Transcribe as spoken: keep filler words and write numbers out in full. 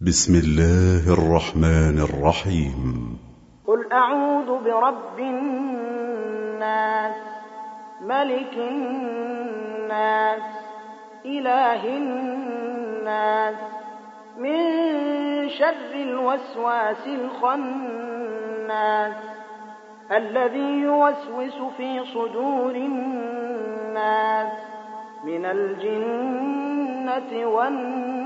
بسم الله الرحمن الرحيم. قل أعوذ برب الناس ملك الناس إله الناس من شر الوسواس الخناس الذي يوسوس في صدور الناس من الجنة والناس.